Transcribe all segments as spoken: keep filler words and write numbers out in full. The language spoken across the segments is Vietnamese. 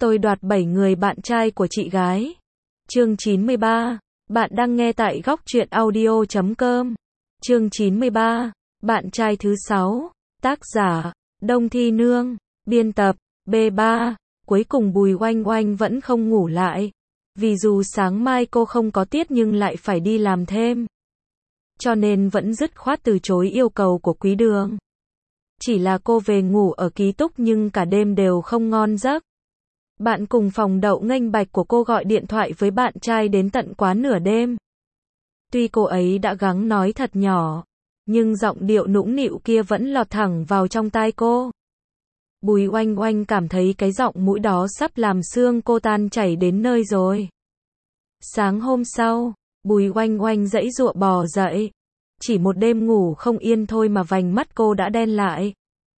Tôi đoạt bảy người bạn trai của chị gái. Chương chín mươi ba. Bạn đang nghe tại góc truyện audio chấm com. Chương chín mươi ba. Bạn trai thứ sáu. Tác giả Đông Thi Nương. Biên tập B ba. Cuối cùng Bùi Oanh Oanh vẫn không ngủ lại. Vì dù sáng mai cô không có tiết nhưng lại phải đi làm thêm. Cho nên vẫn dứt khoát từ chối yêu cầu của Quý Đường. Chỉ là cô về ngủ ở ký túc nhưng cả đêm đều không ngon giấc. Bạn cùng phòng Đậu Nghênh Bạch của cô gọi điện thoại với bạn trai đến tận quá nửa đêm. Tuy cô ấy đã gắng nói thật nhỏ, nhưng giọng điệu nũng nịu kia vẫn lọt thẳng vào trong tai cô. Bùi Oanh Oanh cảm thấy cái giọng mũi đó sắp làm xương cô tan chảy đến nơi rồi. Sáng hôm sau, Bùi Oanh Oanh giãy giụa bò dậy. Chỉ một đêm ngủ không yên thôi mà vành mắt cô đã đen lại.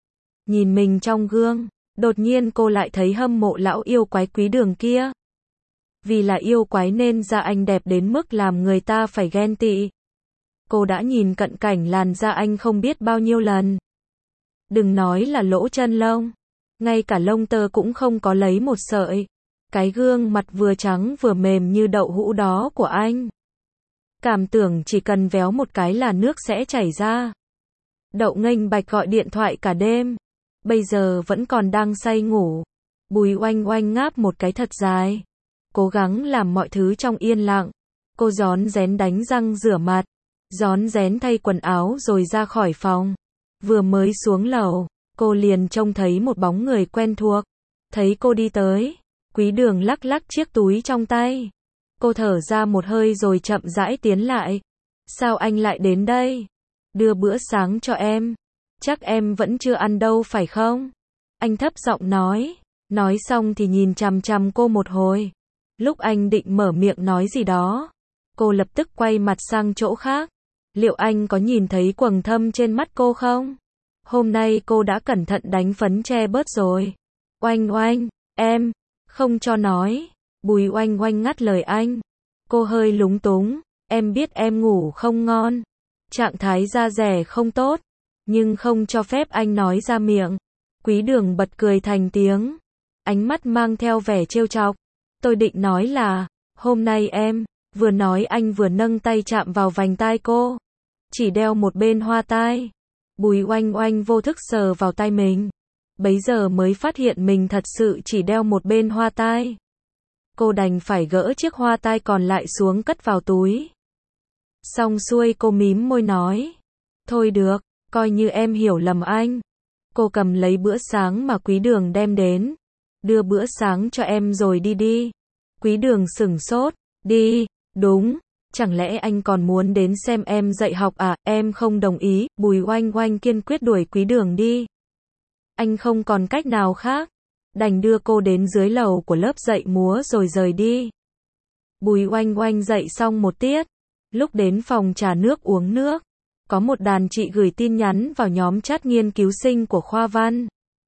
Nhìn mình trong gương, đột nhiên cô lại thấy hâm mộ lão yêu quái Quý Đường kia. Vì là yêu quái nên da anh đẹp đến mức làm người ta phải ghen tị. Cô đã nhìn cận cảnh làn da anh không biết bao nhiêu lần. Đừng nói là lỗ chân lông, ngay cả lông tơ cũng không có lấy một sợi. Cái gương mặt vừa trắng vừa mềm như đậu hũ đó của anh. Cảm tưởng chỉ cần véo một cái là nước sẽ chảy ra. Đậu Nghênh Bạch gọi điện thoại cả đêm. Bây giờ vẫn còn đang say ngủ. Bùi Oanh Oanh ngáp một cái thật dài. Cố gắng làm mọi thứ trong yên lặng. Cô rón rén đánh răng rửa mặt. Rón rén thay quần áo rồi ra khỏi phòng. Vừa mới xuống lầu, cô liền trông thấy một bóng người quen thuộc. Thấy cô đi tới, Quý Đường lắc lắc chiếc túi trong tay. Cô thở ra một hơi rồi chậm rãi tiến lại. Sao anh lại đến đây? Đưa bữa sáng cho em. Chắc em vẫn chưa ăn đâu phải không? Anh thấp giọng nói. Nói xong thì nhìn chằm chằm cô một hồi. Lúc anh định mở miệng nói gì đó, cô lập tức quay mặt sang chỗ khác. Liệu anh có nhìn thấy quầng thâm trên mắt cô không? Hôm nay cô đã cẩn thận đánh phấn che bớt rồi. Oanh Oanh, em, không cho nói. Bùi Oanh Oanh ngắt lời anh. Cô hơi lúng túng. Em biết em ngủ không ngon. Trạng thái da dẻ không tốt. Nhưng không cho phép anh nói ra miệng. Quý Đường bật cười thành tiếng. Ánh mắt mang theo vẻ trêu chọc. Tôi định nói là, hôm nay em, vừa nói anh vừa nâng tay chạm vào vành tai cô. Chỉ đeo một bên hoa tai. Bùi Oanh Oanh vô thức sờ vào tai mình. Bấy giờ mới phát hiện mình thật sự chỉ đeo một bên hoa tai. Cô đành phải gỡ chiếc hoa tai còn lại xuống cất vào túi. Xong xuôi cô mím môi nói. Thôi được, coi như em hiểu lầm anh. Cô cầm lấy bữa sáng mà Quý Đường đem đến. Đưa bữa sáng cho em rồi đi đi. Quý Đường sửng sốt. Đi, đúng. Chẳng lẽ anh còn muốn đến xem em dạy học à? Em không đồng ý. Bùi Oanh Oanh kiên quyết đuổi Quý Đường đi. Anh không còn cách nào khác. Đành đưa cô đến dưới lầu của lớp dạy múa rồi rời đi. Bùi Oanh Oanh dạy xong một tiết. Lúc đến phòng trà nước uống nước, có một đàn chị gửi tin nhắn vào nhóm chat nghiên cứu sinh của khoa văn.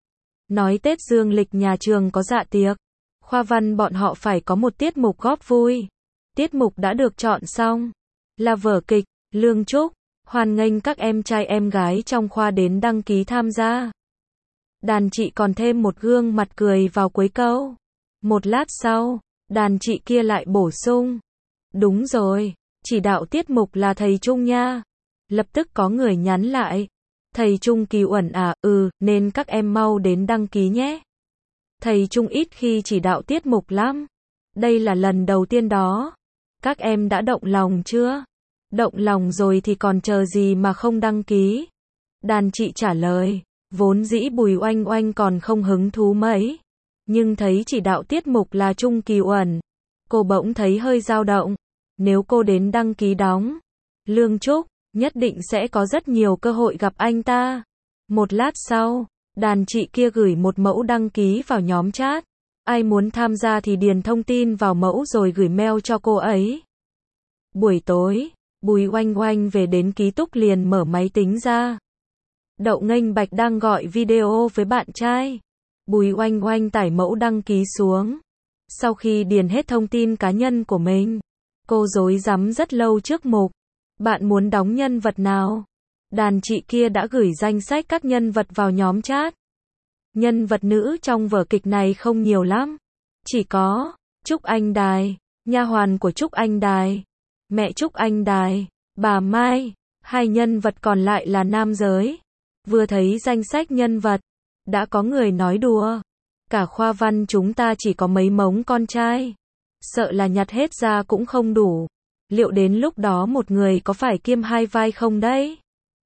Nói Tết dương lịch nhà trường có dạ tiệc. Khoa văn bọn họ phải có một tiết mục góp vui. Tiết mục đã được chọn xong. Là vở kịch, Lương Trúc. Hoan nghênh các em trai em gái trong khoa đến đăng ký tham gia. Đàn chị còn thêm một gương mặt cười vào cuối câu. Một lát sau, đàn chị kia lại bổ sung. Đúng rồi, chỉ đạo tiết mục là thầy Trung nha. Lập tức có người nhắn lại. Thầy Trung Kỳ Uẩn à, ừ, nên các em mau đến đăng ký nhé. Thầy Trung ít khi chỉ đạo tiết mục lắm. Đây là lần đầu tiên đó. Các em đã động lòng chưa? Động lòng rồi thì còn chờ gì mà không đăng ký? Đàn chị trả lời. Vốn dĩ Bùi Oanh Oanh còn không hứng thú mấy. Nhưng thấy chỉ đạo tiết mục là Trung Kỳ Uẩn. Cô bỗng thấy hơi dao động. Nếu cô đến đăng ký đóng Lương Trúc, nhất định sẽ có rất nhiều cơ hội gặp anh ta. Một lát sau, đàn chị kia gửi một mẫu đăng ký vào nhóm chat. Ai muốn tham gia thì điền thông tin vào mẫu rồi gửi mail cho cô ấy. Buổi tối, Bùi Oanh Oanh về đến ký túc liền mở máy tính ra. Đậu Nghênh Bạch đang gọi video với bạn trai. Bùi Oanh Oanh tải mẫu đăng ký xuống. Sau khi điền hết thông tin cá nhân của mình, cô rối rắm rất lâu trước mục. Bạn muốn đóng nhân vật nào? Đàn chị kia đã gửi danh sách các nhân vật vào nhóm chat. Nhân vật nữ trong vở kịch này không nhiều lắm. Chỉ có Trúc Anh Đài, nha hoàn của Trúc Anh Đài, mẹ Trúc Anh Đài, bà Mai, hai nhân vật còn lại là nam giới. Vừa thấy danh sách nhân vật, đã có người nói đùa. Cả khoa văn chúng ta chỉ có mấy mống con trai. Sợ là nhặt hết ra cũng không đủ. Liệu đến lúc đó một người có phải kiêm hai vai không đấy?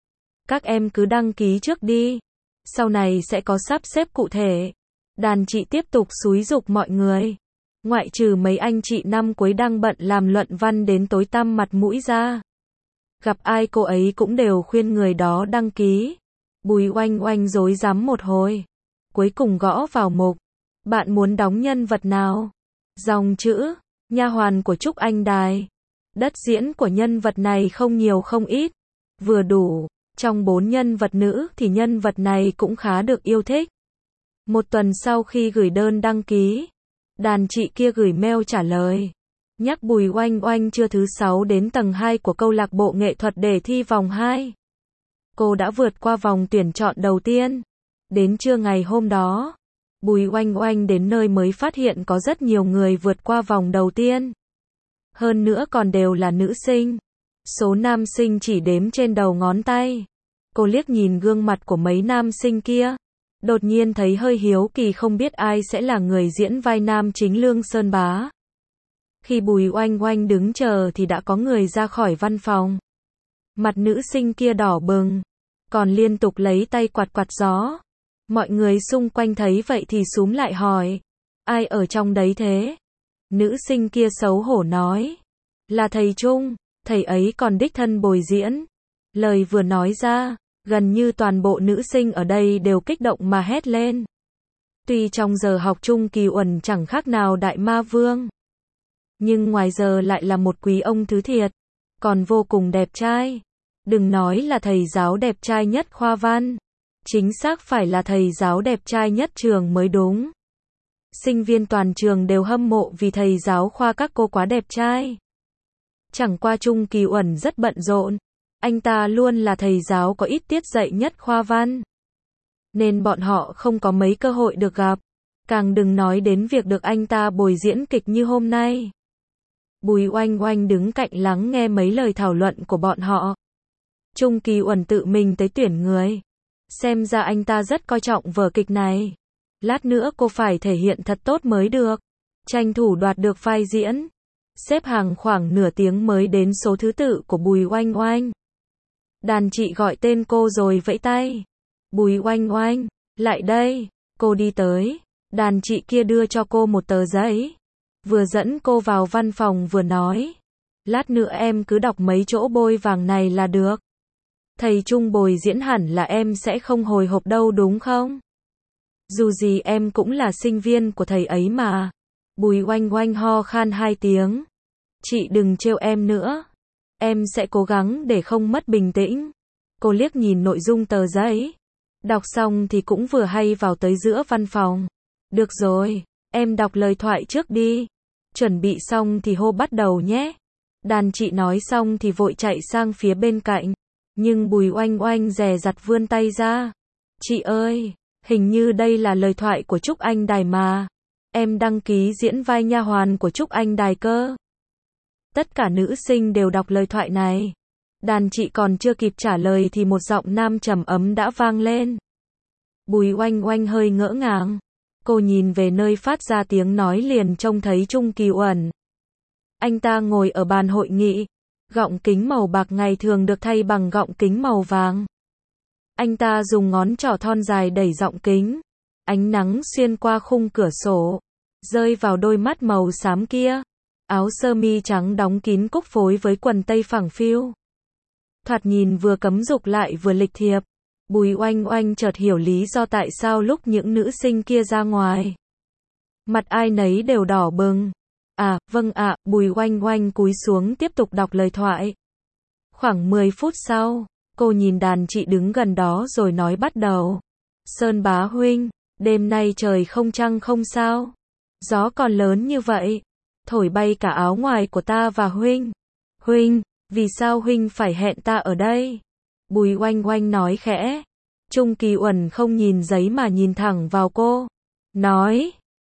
Các em cứ đăng ký trước đi. Sau này sẽ có sắp xếp cụ thể. Đàn chị tiếp tục xúi giục mọi người. Ngoại trừ mấy anh chị năm cuối đang bận làm luận văn đến tối tăm mặt mũi ra. Gặp ai cô ấy cũng đều khuyên người đó đăng ký. Bùi Oanh Oanh rối rắm một hồi. Cuối cùng gõ vào mục. Bạn muốn đóng nhân vật nào? Dòng chữ, nha hoàn của Trúc Anh Đài. Đất diễn của nhân vật này không nhiều không ít. Vừa đủ. Trong bốn nhân vật nữ thì nhân vật này cũng khá được yêu thích. Một tuần sau khi gửi đơn đăng ký, đàn chị kia gửi mail trả lời. Nhắc Bùi Oanh Oanh trưa thứ sáu đến tầng hai của câu lạc bộ nghệ thuật để thi vòng hai. Cô đã vượt qua vòng tuyển chọn đầu tiên. Đến trưa ngày hôm đó, Bùi Oanh Oanh đến nơi mới phát hiện có rất nhiều người vượt qua vòng đầu tiên. Hơn nữa còn đều là nữ sinh. Số nam sinh chỉ đếm trên đầu ngón tay. Cô liếc nhìn gương mặt của mấy nam sinh kia. Đột nhiên thấy hơi hiếu kỳ không biết ai sẽ là người diễn vai nam chính Lương Sơn Bá. Khi Bùi Oanh Oanh đứng chờ thì đã có người ra khỏi văn phòng. Mặt nữ sinh kia đỏ bừng, còn liên tục lấy tay quạt quạt gió. Mọi người xung quanh thấy vậy thì xúm lại hỏi. Ai ở trong đấy thế? Nữ sinh kia xấu hổ nói. Là thầy Trung, thầy ấy còn đích thân bồi diễn. Lời vừa nói ra, gần như toàn bộ nữ sinh ở đây đều kích động mà hét lên. Tuy trong giờ học Trung Kỳ Uẩn chẳng khác nào đại ma vương, nhưng ngoài giờ lại là một quý ông thứ thiệt, còn vô cùng đẹp trai. Đừng nói là thầy giáo đẹp trai nhất khoa văn, chính xác phải là thầy giáo đẹp trai nhất trường mới đúng. Sinh viên toàn trường đều hâm mộ vì thầy giáo khoa các cô quá đẹp trai. Chẳng qua Trung Kỳ Uẩn rất bận rộn, anh ta luôn là thầy giáo có ít tiết dạy nhất khoa văn, nên bọn họ không có mấy cơ hội được gặp, càng đừng nói đến việc được anh ta bồi diễn kịch như hôm nay. Bùi Oanh Oanh đứng cạnh lắng nghe mấy lời thảo luận của bọn họ. Trung Kỳ Uẩn tự mình tới tuyển người. Xem ra anh ta rất coi trọng vở kịch này. Lát nữa cô phải thể hiện thật tốt mới được. Tranh thủ đoạt được vai diễn. Xếp hàng khoảng nửa tiếng mới đến số thứ tự của Bùi Oanh Oanh. Đàn chị gọi tên cô rồi vẫy tay. Bùi Oanh Oanh, lại đây. Cô đi tới. Đàn chị kia đưa cho cô một tờ giấy. Vừa dẫn cô vào văn phòng vừa nói. Lát nữa em cứ đọc mấy chỗ bôi vàng này là được. Thầy Trung bồi diễn hẳn là em sẽ không hồi hộp đâu đúng không? Dù gì em cũng là sinh viên của thầy ấy mà. Bùi Oanh Oanh ho khan hai tiếng. Chị đừng trêu em nữa. Em sẽ cố gắng để không mất bình tĩnh. Cô liếc nhìn nội dung tờ giấy. Đọc xong thì cũng vừa hay vào tới giữa văn phòng. Được rồi, em đọc lời thoại trước đi. Chuẩn bị xong thì hô bắt đầu nhé. Đàn chị nói xong thì vội chạy sang phía bên cạnh. Nhưng Bùi Oanh Oanh dè dặt vươn tay ra. Chị ơi, hình như đây là lời thoại của Trúc Anh Đài mà. Em đăng ký diễn vai nha hoàn của Trúc Anh Đài cơ. Tất cả nữ sinh đều đọc lời thoại này. Đàn chị còn chưa kịp trả lời thì một giọng nam trầm ấm đã vang lên. Bùi Oanh Oanh hơi ngỡ ngàng. Cô nhìn về nơi phát ra tiếng nói liền trông thấy Trung Kỳ Uẩn. Anh ta ngồi ở bàn hội nghị. Gọng kính màu bạc ngày thường được thay bằng gọng kính màu vàng. Anh ta dùng ngón trỏ thon dài đẩy gọng kính. Ánh nắng xuyên qua khung cửa sổ, rơi vào đôi mắt màu xám kia. Áo sơ mi trắng đóng kín cúc phối với quần tây phẳng phiu. Thoạt nhìn vừa cấm dục lại vừa lịch thiệp. Bùi Oanh Oanh chợt hiểu lý do tại sao lúc những nữ sinh kia ra ngoài, mặt ai nấy đều đỏ bừng. À, vâng ạ, Bùi Oanh Oanh cúi xuống tiếp tục đọc lời thoại. Khoảng mười phút sau, cô nhìn đàn chị đứng gần đó rồi nói bắt đầu. Sơn Bá huynh, đêm nay trời không trăng không sao. Gió còn lớn như vậy, thổi bay cả áo ngoài của ta và huynh. Huynh, vì sao huynh phải hẹn ta ở đây? Bùi Oanh Oanh nói khẽ. Trung Kỳ Uẩn không nhìn giấy mà nhìn thẳng vào cô. Nói,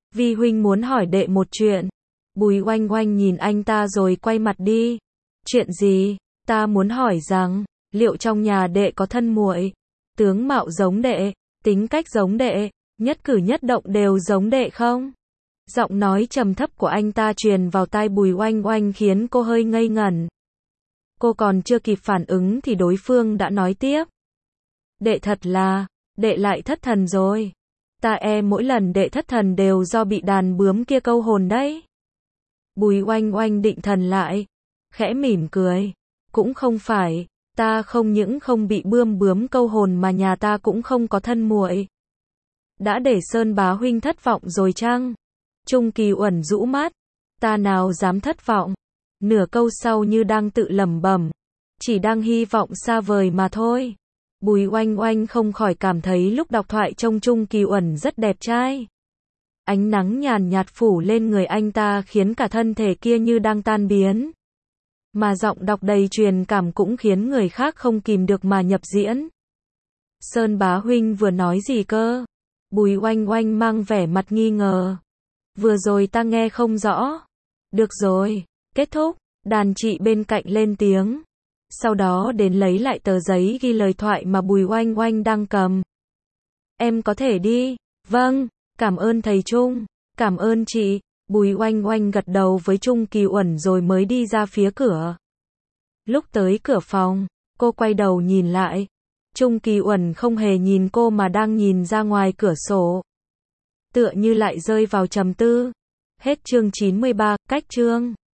Vi huynh muốn hỏi đệ một chuyện. Bùi oanh oanh nhìn anh ta rồi quay mặt đi. Chuyện gì? Ta muốn hỏi rằng, liệu trong nhà đệ có thân muội, tướng mạo giống đệ, tính cách giống đệ, nhất cử nhất động đều giống đệ không? Giọng nói trầm thấp của anh ta truyền vào tai Bùi oanh oanh khiến cô hơi ngây ngẩn. Cô còn chưa kịp phản ứng thì đối phương đã nói tiếp. Đệ thật là, đệ lại thất thần rồi. Ta e mỗi lần đệ thất thần đều do bị đàn bướm kia câu hồn đấy. Bùi oanh oanh định thần lại, khẽ mỉm cười. Cũng không phải, ta không những không bị bươm bướm câu hồn mà nhà ta cũng không có thân muội. Đã để Sơn bá huynh thất vọng rồi chăng? Trung Kỳ Uẩn rũ mắt. Ta nào dám thất vọng. Nửa câu sau như đang tự lẩm bẩm. Chỉ đang hy vọng xa vời mà thôi. Bùi oanh oanh không khỏi cảm thấy lúc đọc thoại trông Trung Kỳ Uẩn rất đẹp trai. Ánh nắng nhàn nhạt phủ lên người anh ta khiến cả thân thể kia như đang tan biến. Mà giọng đọc đầy truyền cảm cũng khiến người khác không kìm được mà nhập diễn. Sơn bá huynh vừa nói gì cơ? Bùi oanh oanh mang vẻ mặt nghi ngờ. Vừa rồi ta nghe không rõ. Được rồi, kết thúc. Đàn chị bên cạnh lên tiếng. Sau đó đến lấy lại tờ giấy ghi lời thoại mà Bùi oanh oanh đang cầm. Em có thể đi. Vâng, cảm ơn thầy Trung. Cảm ơn chị. Bùi oanh oanh gật đầu với Trung Kỳ Uẩn rồi mới đi ra phía cửa. Lúc tới cửa phòng, cô quay đầu nhìn lại. Trung Kỳ Uẩn không hề nhìn cô mà đang nhìn ra ngoài cửa sổ. Tựa như lại rơi vào trầm tư. Hết chương chín mươi ba, cách chương.